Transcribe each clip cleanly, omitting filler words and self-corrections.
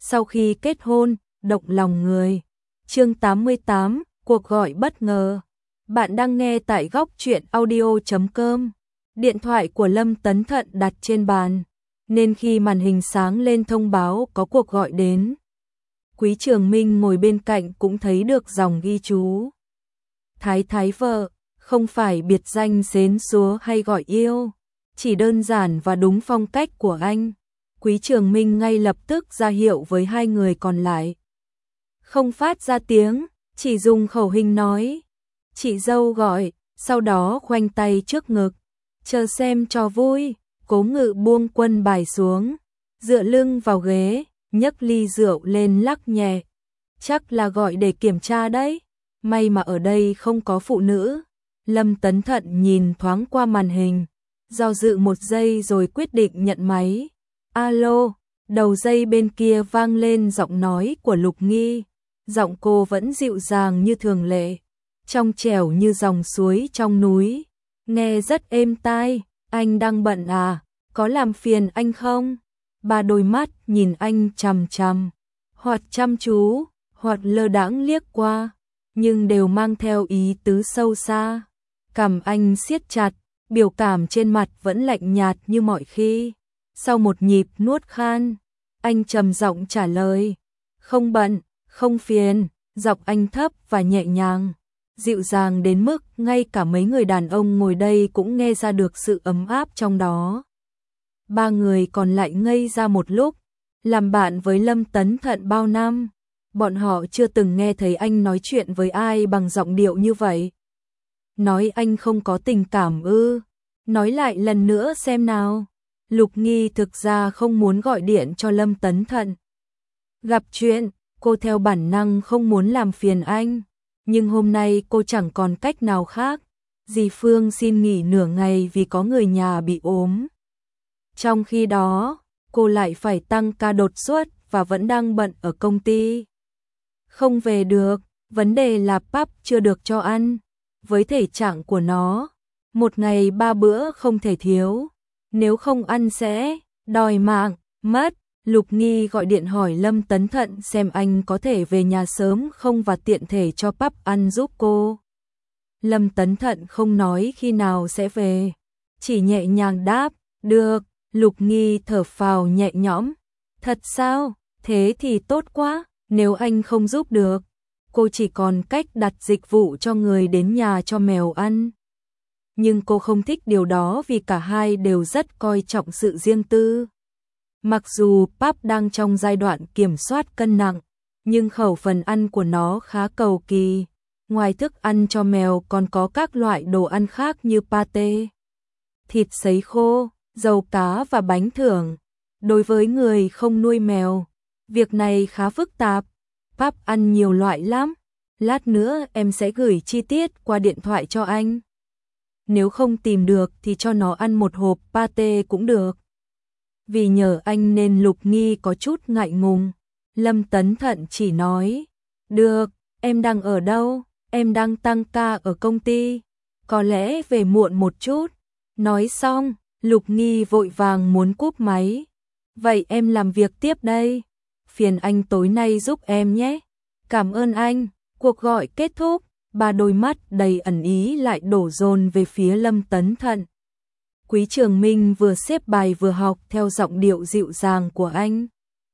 sau khi kết hôn, động lòng người. Chương 88, cuộc gọi bất ngờ. Bạn đang nghe tại góc truyện audio.com. Điện thoại của Lâm Tấn Thận đặt trên bàn, nên khi màn hình sáng lên thông báo có cuộc gọi đến, Quý Trường Minh ngồi bên cạnh cũng thấy được dòng ghi chú. Thái thái vợ, không phải biệt danh xến xúa hay gọi yêu, chỉ đơn giản và đúng phong cách của anh. Quý Trường Minh ngay lập tức ra hiệu với hai người còn lại. Không phát ra tiếng, chỉ dùng khẩu hình nói. Chị dâu gọi, sau đó khoanh tay trước ngực. Chờ xem cho vui, Cố Ngự buông quân bài xuống, dựa lưng vào ghế, nhấc ly rượu lên lắc nhẹ. Chắc là gọi để kiểm tra đấy, may mà ở đây không có phụ nữ. Lâm Tấn Thận nhìn thoáng qua màn hình, do dự một giây rồi quyết định nhận máy. Alo, đầu dây bên kia vang lên giọng nói của Lục Nghi. Giọng cô vẫn dịu dàng như thường lệ, trong trẻo như dòng suối trong núi, nghe rất êm tai. Anh đang bận à, có làm phiền anh không? Ba đôi mắt nhìn anh chằm chằm, hoặc chăm chú, hoặc lơ đãng liếc qua, nhưng đều mang theo ý tứ sâu xa. Cằm anh siết chặt, biểu cảm trên mặt vẫn lạnh nhạt như mọi khi. Sau một nhịp nuốt khan, anh trầm giọng trả lời, không bận, không phiền. Giọng anh thấp và nhẹ nhàng, dịu dàng đến mức ngay cả mấy người đàn ông ngồi đây cũng nghe ra được sự ấm áp trong đó. Ba người còn lại ngây ra một lúc. Làm bạn với Lâm Tấn Thận bao năm, bọn họ chưa từng nghe thấy anh nói chuyện với ai bằng giọng điệu như vậy. Nói anh không có tình cảm ư? Nói lại lần nữa xem nào. Lục Nghi thực ra không muốn gọi điện cho Lâm Tấn Thận. Gặp chuyện, cô theo bản năng không muốn làm phiền anh, nhưng hôm nay cô chẳng còn cách nào khác. Dì Phương xin nghỉ nửa ngày vì có người nhà bị ốm. Trong khi đó, cô lại phải tăng ca đột xuất và vẫn đang bận ở công ty. Không về được, vấn đề là Pap chưa được cho ăn. Với thể trạng của nó, một ngày 3 bữa không thể thiếu. Nếu không ăn sẽ đòi mạng, mất. Lục Nghi gọi điện hỏi Lâm Tấn Thận xem anh có thể về nhà sớm không và tiện thể cho Pap ăn giúp cô. Lâm Tấn Thận không nói khi nào sẽ về, chỉ nhẹ nhàng đáp, được. Lục Nghi thở phào nhẹ nhõm. Thật sao? Thế thì tốt quá. Nếu anh không giúp được, cô chỉ còn cách đặt dịch vụ cho người đến nhà cho mèo ăn. Nhưng cô không thích điều đó vì cả hai đều rất coi trọng sự riêng tư. Mặc dù Pap đang trong giai đoạn kiểm soát cân nặng, nhưng khẩu phần ăn của nó khá cầu kỳ. Ngoài thức ăn cho mèo còn có các loại đồ ăn khác như pate, thịt sấy khô, dầu cá và bánh thưởng. Đối với người không nuôi mèo, việc này khá phức tạp. Pap ăn nhiều loại lắm. Lát nữa em sẽ gửi chi tiết qua điện thoại cho anh. Nếu không tìm được thì cho nó ăn một hộp pate cũng được. Vì nhờ anh nên Lục Nghi có chút ngại ngùng. Lâm Tấn Thận chỉ nói, được, em đang ở đâu? Em đang tăng ca ở công ty, có lẽ về muộn một chút. Nói xong, Lục Nghi vội vàng muốn cúp máy. Vậy em làm việc tiếp đây. Phiền anh tối nay giúp em nhé. Cảm ơn anh. Cuộc gọi kết thúc, ba đôi mắt đầy ẩn ý lại đổ dồn về phía Lâm Tấn Thận. Quý Trường Minh vừa xếp bài vừa học theo giọng điệu dịu dàng của anh.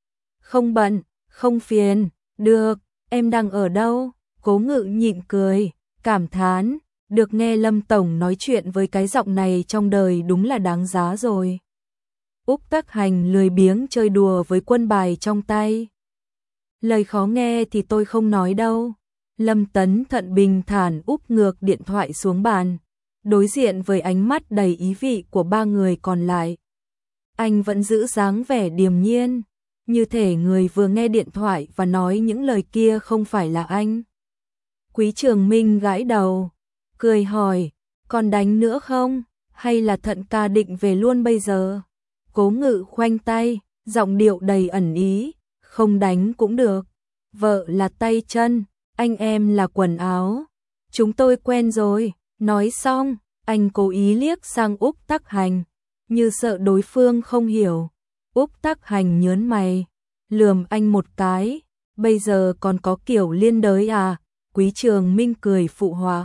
Không bận, không phiền, được, em đang ở đâu? Cố Ngự nhịn cười, cảm thán, được nghe Lâm Tổng nói chuyện với cái giọng này trong đời đúng là đáng giá rồi. Úc Tắc Hành lười biếng chơi đùa với quân bài trong tay. Lời khó nghe thì tôi không nói đâu. Lâm Tấn Thận bình thản úp ngược điện thoại xuống bàn, đối diện với ánh mắt đầy ý vị của ba người còn lại. Anh vẫn giữ dáng vẻ điềm nhiên, như thể người vừa nghe điện thoại và nói những lời kia không phải là anh. Quý Trường Minh gãi đầu, cười hỏi, còn đánh nữa không? Hay là Thận ca định về luôn bây giờ? Cố Ngự khoanh tay, giọng điệu đầy ẩn ý, không đánh cũng được. Vợ là tay chân, anh em là quần áo. Chúng tôi quen rồi. Nói xong, anh cố ý liếc sang Úc Tắc Hành, như sợ đối phương không hiểu. Úc Tắc Hành nhớn mày, lườm anh một cái, bây giờ còn có kiểu liên đới à? Quý Trường Minh cười phụ họa.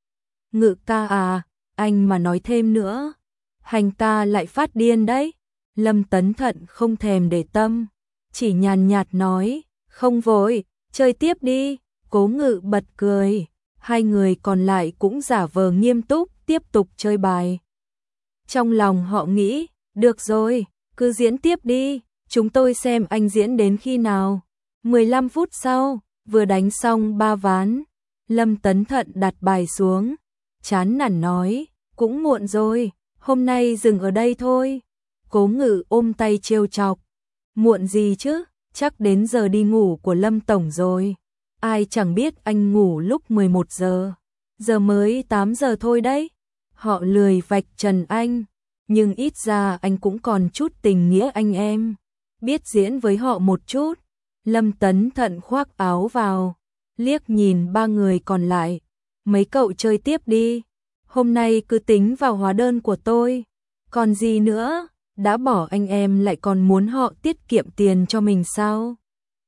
Ngự ca à, anh mà nói thêm nữa, Hành ca lại phát điên đấy. Lâm Tấn Thận không thèm để tâm, chỉ nhàn nhạt nói, không vội, chơi tiếp đi. Cố Ngự bật cười, hai người còn lại cũng giả vờ nghiêm túc tiếp tục chơi bài. Trong lòng họ nghĩ, được rồi, cứ diễn tiếp đi, chúng tôi xem anh diễn đến khi nào. 15 phút sau, vừa đánh xong 3 ván, Lâm Tấn Thận đặt bài xuống, chán nản nói, cũng muộn rồi, hôm nay dừng ở đây thôi. Cố Ngự ôm tay trêu chọc, muộn gì chứ, chắc đến giờ đi ngủ của Lâm Tổng rồi. Ai chẳng biết anh ngủ lúc 11 giờ, giờ mới 8 giờ thôi đấy. Họ lười vạch trần anh, nhưng ít ra anh cũng còn chút tình nghĩa anh em, biết diễn với họ một chút. Lâm Tấn Thận khoác áo vào, liếc nhìn ba người còn lại, mấy cậu chơi tiếp đi, hôm nay cứ tính vào hóa đơn của tôi, còn gì nữa, đã bỏ anh em lại còn muốn họ tiết kiệm tiền cho mình sao?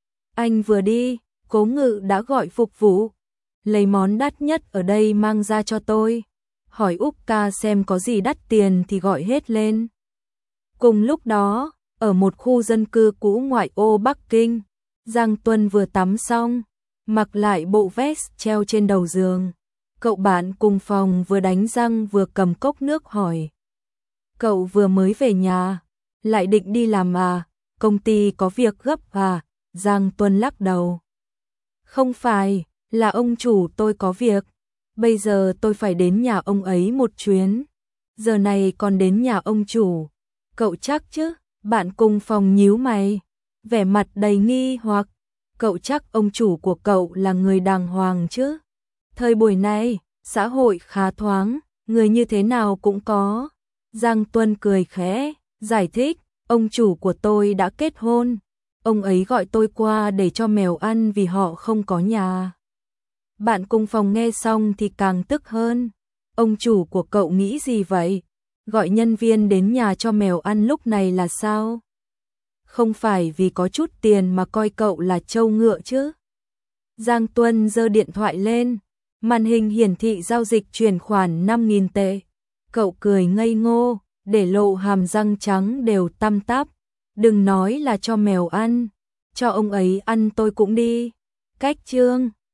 Anh vừa đi, Cố Ngự đã gọi phục vụ, lấy món đắt nhất ở đây mang ra cho tôi, hỏi Úc ca xem có gì đắt tiền thì gọi hết lên. Cùng lúc đó, ở một khu dân cư cũ ngoại ô Bắc Kinh, Giang Tuân vừa tắm xong, mặc lại bộ vest treo trên đầu giường. Cậu bạn cùng phòng vừa đánh răng vừa cầm cốc nước hỏi. Cậu vừa mới về nhà, lại định đi làm à? Công ty có việc gấp à? Giang Tuân lắc đầu. Không phải, là ông chủ tôi có việc. Bây giờ tôi phải đến nhà ông ấy một chuyến. Giờ này còn đến nhà ông chủ. Cậu chắc chứ? Bạn cùng phòng nhíu mày, vẻ mặt đầy nghi hoặc. Cậu chắc ông chủ của cậu là người đàng hoàng chứ? Thời buổi này, xã hội khá thoáng, người như thế nào cũng có. Giang Tuân cười khẽ, giải thích, ông chủ của tôi đã kết hôn. Ông ấy gọi tôi qua để cho mèo ăn vì họ không có nhà. Bạn cùng phòng nghe xong thì càng tức hơn. Ông chủ của cậu nghĩ gì vậy? Gọi nhân viên đến nhà cho mèo ăn lúc này là sao? Không phải vì có chút tiền mà coi cậu là trâu ngựa chứ? Giang Tuân giơ điện thoại lên, màn hình hiển thị giao dịch chuyển khoản 5.000 tệ. Cậu cười ngây ngô, để lộ hàm răng trắng đều tăm tắp. Đừng nói là cho mèo ăn, cho ông ấy ăn tôi cũng đi. Cách chương